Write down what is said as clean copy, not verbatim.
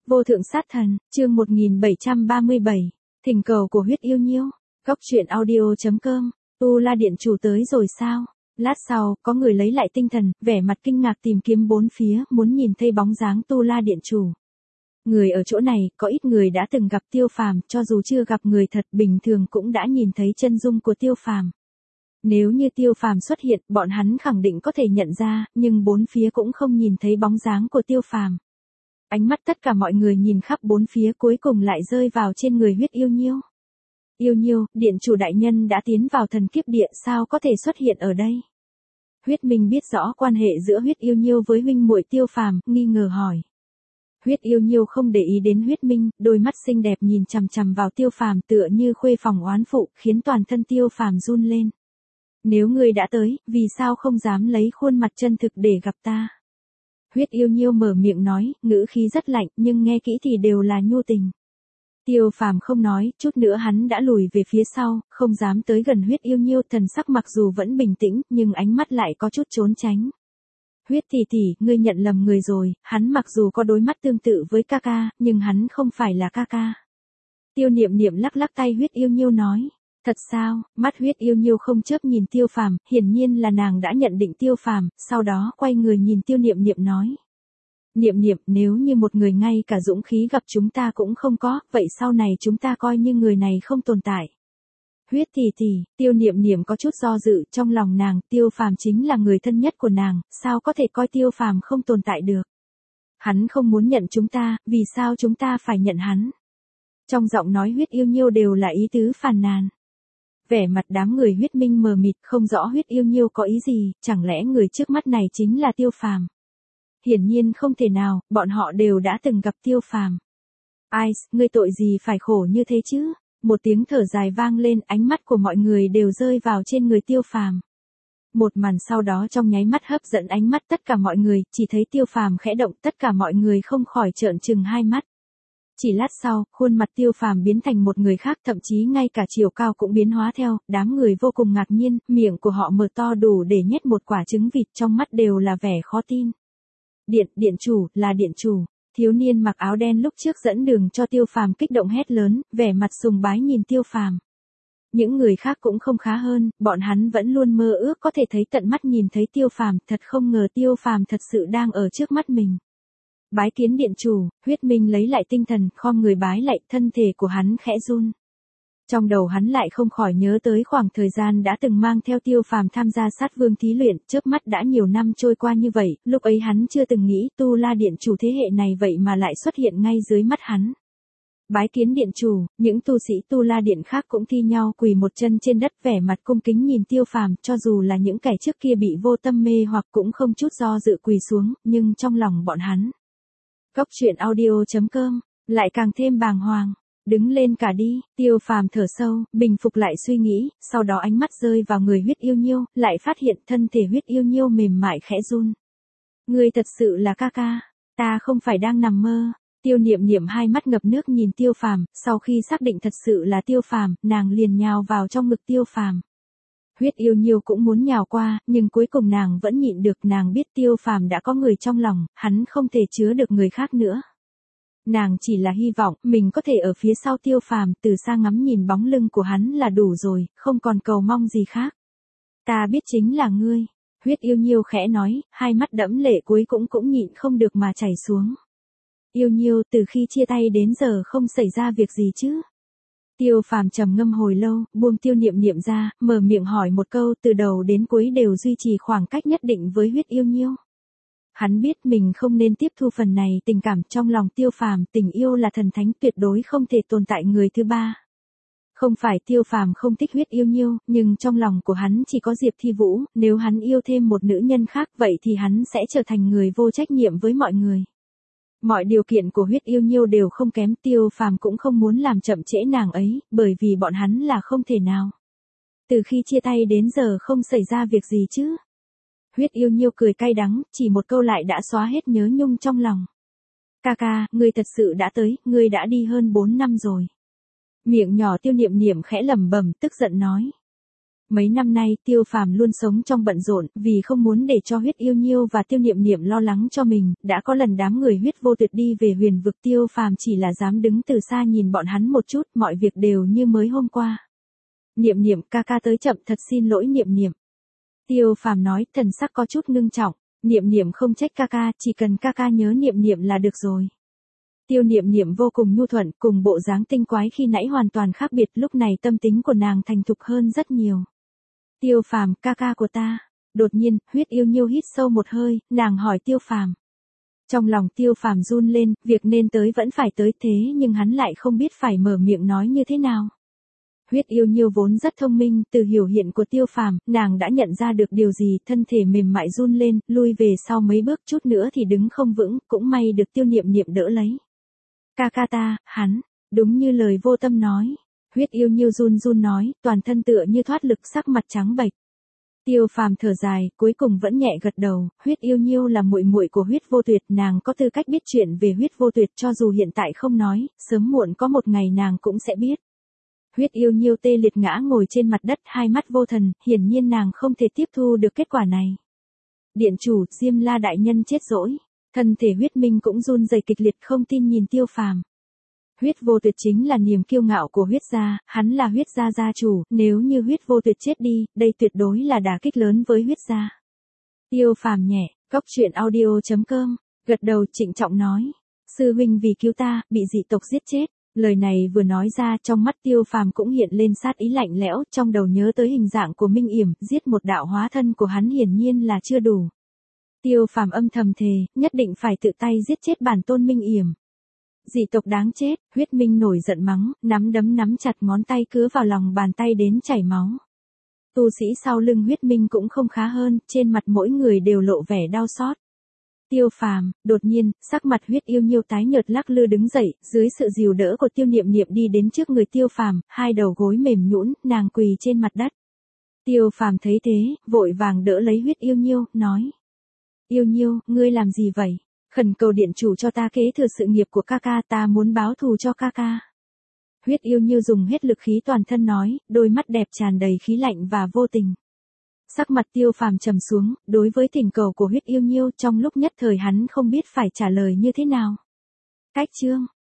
Vô thượng sát thần, chương 1737, thỉnh cầu của huyết yêu nhiêu. Góc truyện audio.com, Tu La Điện chủ tới rồi sao? Lát sau, có người lấy lại tinh thần, vẻ mặt kinh ngạc tìm kiếm bốn phía, muốn nhìn thấy bóng dáng Tu La Điện chủ. Người ở chỗ này, có ít người đã từng gặp Tiêu Phàm, cho dù chưa gặp người thật bình thường cũng đã nhìn thấy chân dung của Tiêu Phàm. Nếu như Tiêu Phàm xuất hiện, bọn hắn khẳng định có thể nhận ra, nhưng bốn phía cũng không nhìn thấy bóng dáng của Tiêu Phàm. Ánh mắt tất cả mọi người nhìn khắp bốn phía cuối cùng lại rơi vào trên người huyết yêu nhiêu. Yêu nhiêu, điện chủ đại nhân đã tiến vào thần kiếp địa, sao có thể xuất hiện ở đây? Huyết Minh biết rõ quan hệ giữa huyết yêu nhiêu với huynh muội Tiêu Phàm, nghi ngờ hỏi. Huyết yêu nhiêu không để ý đến huyết minh, đôi mắt xinh đẹp nhìn chằm chằm vào Tiêu Phàm tựa như khuê phòng oán phụ, khiến toàn thân Tiêu Phàm run lên. Nếu ngươi đã tới, vì sao không dám lấy khuôn mặt chân thực để gặp ta? Huyết yêu nhiêu mở miệng nói, ngữ khí rất lạnh, nhưng nghe kỹ thì đều là nhu tình. Tiêu Phàm không nói, chút nữa hắn đã lùi về phía sau, không dám tới gần huyết yêu nhiêu, thần sắc mặc dù vẫn bình tĩnh, nhưng ánh mắt lại có chút trốn tránh. Huyết tỷ tỷ, ngươi nhận lầm người rồi, hắn mặc dù có đôi mắt tương tự với ca ca, nhưng hắn không phải là ca ca. Tiêu Niệm Niệm lắc lắc tay huyết yêu nhiêu nói. Thật sao? Mắt huyết yêu nhiêu không chớp nhìn Tiêu Phàm, hiển nhiên là nàng đã nhận định Tiêu Phàm, sau đó quay người nhìn Tiêu Niệm Niệm nói. Niệm Niệm, nếu như một người ngay cả dũng khí gặp chúng ta cũng không có, vậy sau này chúng ta coi như người này không tồn tại. Huyết tỷ tỷ, Tiêu Niệm Niệm có chút do dự, trong lòng nàng, Tiêu Phàm chính là người thân nhất của nàng, sao có thể coi Tiêu Phàm không tồn tại được. Hắn không muốn nhận chúng ta, vì sao chúng ta phải nhận hắn? Trong giọng nói huyết yêu nhiêu đều là ý tứ phàn nàn. Vẻ mặt đám người huyết minh mờ mịt, không rõ huyết yêu nhiêu có ý gì, chẳng lẽ người trước mắt này chính là Tiêu Phàm? Hiển nhiên không thể nào, bọn họ đều đã từng gặp Tiêu Phàm. Ai, ngươi tội gì phải khổ như thế chứ? Một tiếng thở dài vang lên, ánh mắt của mọi người đều rơi vào trên người Tiêu Phàm. Một màn sau đó trong nháy mắt hấp dẫn ánh mắt tất cả mọi người, chỉ thấy Tiêu Phàm khẽ động, tất cả mọi người không khỏi trợn trừng hai mắt. Chỉ lát sau, khuôn mặt Tiêu Phàm biến thành một người khác, thậm chí ngay cả chiều cao cũng biến hóa theo, đám người vô cùng ngạc nhiên, miệng của họ mở to đủ để nhét một quả trứng vịt, trong mắt đều là vẻ khó tin. Điện chủ, là điện chủ. Thiếu niên mặc áo đen lúc trước dẫn đường cho Tiêu Phàm kích động hét lớn, vẻ mặt sùng bái nhìn Tiêu Phàm. Những người khác cũng không khá hơn, bọn hắn vẫn luôn mơ ước có thể thấy tận mắt nhìn thấy Tiêu Phàm, thật không ngờ Tiêu Phàm thật sự đang ở trước mắt mình. Bái kiến điện chủ, huyết minh lấy lại tinh thần, khom người bái lại, thân thể của hắn khẽ run. Trong đầu hắn lại không khỏi nhớ tới khoảng thời gian đã từng mang theo Tiêu Phàm tham gia sát vương thí luyện, chớp mắt đã nhiều năm trôi qua như vậy, lúc ấy hắn chưa từng nghĩ Tu La Điện chủ thế hệ này vậy mà lại xuất hiện ngay dưới mắt hắn. Bái kiến điện chủ, những tu sĩ Tu La Điện khác cũng thi nhau quỳ một chân trên đất, vẻ mặt cung kính nhìn Tiêu Phàm, cho dù là những kẻ trước kia bị vô tâm mê hoặc cũng không chút do dự quỳ xuống, nhưng trong lòng bọn hắn. Góc truyện audio.com, lại càng thêm bàng hoàng. Đứng lên cả đi, Tiêu Phàm thở sâu, bình phục lại suy nghĩ, sau đó ánh mắt rơi vào người huyết yêu nhiêu, lại phát hiện thân thể huyết yêu nhiêu mềm mại khẽ run. Ngươi thật sự là ca ca, ta không phải đang nằm mơ. Tiêu Niệm Niệm hai mắt ngập nước nhìn Tiêu Phàm, sau khi xác định thật sự là Tiêu Phàm, nàng liền nhào vào trong ngực Tiêu Phàm. Huyết yêu nhiêu cũng muốn nhào qua, nhưng cuối cùng nàng vẫn nhịn được, nàng biết Tiêu Phàm đã có người trong lòng, hắn không thể chứa được người khác nữa. Nàng chỉ là hy vọng mình có thể ở phía sau Tiêu Phàm, từ xa ngắm nhìn bóng lưng của hắn là đủ rồi, không còn cầu mong gì khác. Ta biết chính là ngươi, huyết yêu nhiêu khẽ nói, hai mắt đẫm lệ cuối cũng nhịn không được mà chảy xuống. Yêu nhiêu, từ khi chia tay đến giờ không xảy ra việc gì chứ? Tiêu Phàm trầm ngâm hồi lâu, buông Tiêu Niệm Niệm ra, mở miệng hỏi một câu, từ đầu đến cuối đều duy trì khoảng cách nhất định với huyết yêu nhiêu. Hắn biết mình không nên tiếp thu phần này tình cảm, trong lòng Tiêu Phàm, tình yêu là thần thánh, tuyệt đối không thể tồn tại người thứ ba. Không phải Tiêu Phàm không thích huyết yêu nhiêu, nhưng trong lòng của hắn chỉ có Diệp Thi Vũ, nếu hắn yêu thêm một nữ nhân khác vậy thì hắn sẽ trở thành người vô trách nhiệm với mọi người. Mọi điều kiện của huyết yêu nhiêu đều không kém, Tiêu Phàm cũng không muốn làm chậm trễ nàng ấy, bởi vì bọn hắn là không thể nào. Từ khi chia tay đến giờ không xảy ra việc gì chứ? Huyết yêu nhiêu cười cay đắng, chỉ một câu lại đã xóa hết nhớ nhung trong lòng. Ca ca, ngươi thật sự đã tới, ngươi đã đi hơn 4 năm rồi. Miệng nhỏ Tiêu Niệm Niệm khẽ lẩm bẩm, tức giận nói. Mấy năm nay Tiêu Phàm luôn sống trong bận rộn, vì không muốn để cho Huyết Yêu Nhiêu và Tiêu Niệm Niệm lo lắng cho mình, đã có lần đám người Huyết Vô Tuyệt đi về Huyền Vực, Tiêu Phàm chỉ là dám đứng từ xa nhìn bọn hắn một chút, mọi việc đều như mới hôm qua. Niệm Niệm ca ca tới chậm, thật xin lỗi Niệm Niệm. Tiêu Phàm nói, thần sắc có chút ngưng trọng. Niệm Niệm không trách ca ca, chỉ cần ca ca nhớ Niệm Niệm là được rồi. Tiêu Niệm Niệm vô cùng nhu thuận, cùng bộ dáng tinh quái khi nãy hoàn toàn khác biệt, lúc này tâm tính của nàng thành thục hơn rất nhiều. Tiêu Phàm, ca ca của ta. Đột nhiên, Huyết Yêu Nhiêu hít sâu một hơi, nàng hỏi Tiêu Phàm. Trong lòng Tiêu Phàm run lên, việc nên tới vẫn phải tới, thế nhưng hắn lại không biết phải mở miệng nói như thế nào. Huyết Yêu Nhiêu vốn rất thông minh, từ biểu hiện của Tiêu Phàm, nàng đã nhận ra được điều gì, thân thể mềm mại run lên, lui về sau mấy bước, chút nữa thì đứng không vững, cũng may được Tiêu Niệm Niệm đỡ lấy. Ca ca ta, hắn, đúng như lời Vô Tâm nói. Huyết Yêu Nhiêu run run nói, toàn thân tựa như thoát lực, sắc mặt trắng bệch. Tiêu Phàm thở dài, cuối cùng vẫn nhẹ gật đầu. Huyết Yêu Nhiêu là muội muội của Huyết Vô Tuyệt, nàng có tư cách biết chuyện về Huyết Vô Tuyệt, cho dù hiện tại không nói, sớm muộn có một ngày nàng cũng sẽ biết. Huyết Yêu Nhiêu tê liệt ngã ngồi trên mặt đất, hai mắt vô thần, hiển nhiên nàng không thể tiếp thu được kết quả này. Điện chủ, Diêm La đại nhân chết rồi. Thân thể Huyết Minh cũng run rẩy kịch liệt, không tin nhìn Tiêu Phàm. Huyết Vô Tuyệt chính là niềm kiêu ngạo của Huyết gia, hắn là Huyết gia gia chủ, nếu như Huyết Vô Tuyệt chết đi, đây tuyệt đối là đả kích lớn với Huyết gia. Tiêu Phàm nhẹ, goctruyện.audio.com, gật đầu trịnh trọng nói, sư huynh vì cứu ta, bị dị tộc giết chết. Lời này vừa nói ra, trong mắt Tiêu Phàm cũng hiện lên sát ý lạnh lẽo, trong đầu nhớ tới hình dạng của Minh Yểm, giết một đạo hóa thân của hắn hiển nhiên là chưa đủ. Tiêu Phàm âm thầm thề, nhất định phải tự tay giết chết bản tôn Minh Yểm. Dị tộc đáng chết. Huyết Minh nổi giận mắng, nắm đấm nắm chặt, ngón tay cứa vào lòng bàn tay đến chảy máu. Tu sĩ sau lưng Huyết Minh cũng không khá hơn, trên mặt mỗi người đều lộ vẻ đau xót. Tiêu Phàm, đột nhiên, sắc mặt Huyết Yêu Nhiêu tái nhợt, lắc lư đứng dậy, dưới sự dìu đỡ của Tiêu Niệm Niệm đi đến trước người Tiêu Phàm, hai đầu gối mềm nhũn, nàng quỳ trên mặt đất. Tiêu Phàm thấy thế, vội vàng đỡ lấy Huyết Yêu Nhiêu, nói: Yêu Nhiêu, ngươi làm gì vậy? Khẩn cầu điện chủ cho ta kế thừa sự nghiệp của ca ca, ta muốn báo thù cho ca ca. Huyết Yêu Nhiêu dùng hết lực khí toàn thân nói, đôi mắt đẹp tràn đầy khí lạnh và vô tình. Sắc mặt Tiêu Phàm trầm xuống, đối với thỉnh cầu của Huyết Yêu Nhiêu, trong lúc nhất thời hắn không biết phải trả lời như thế nào. Cách chương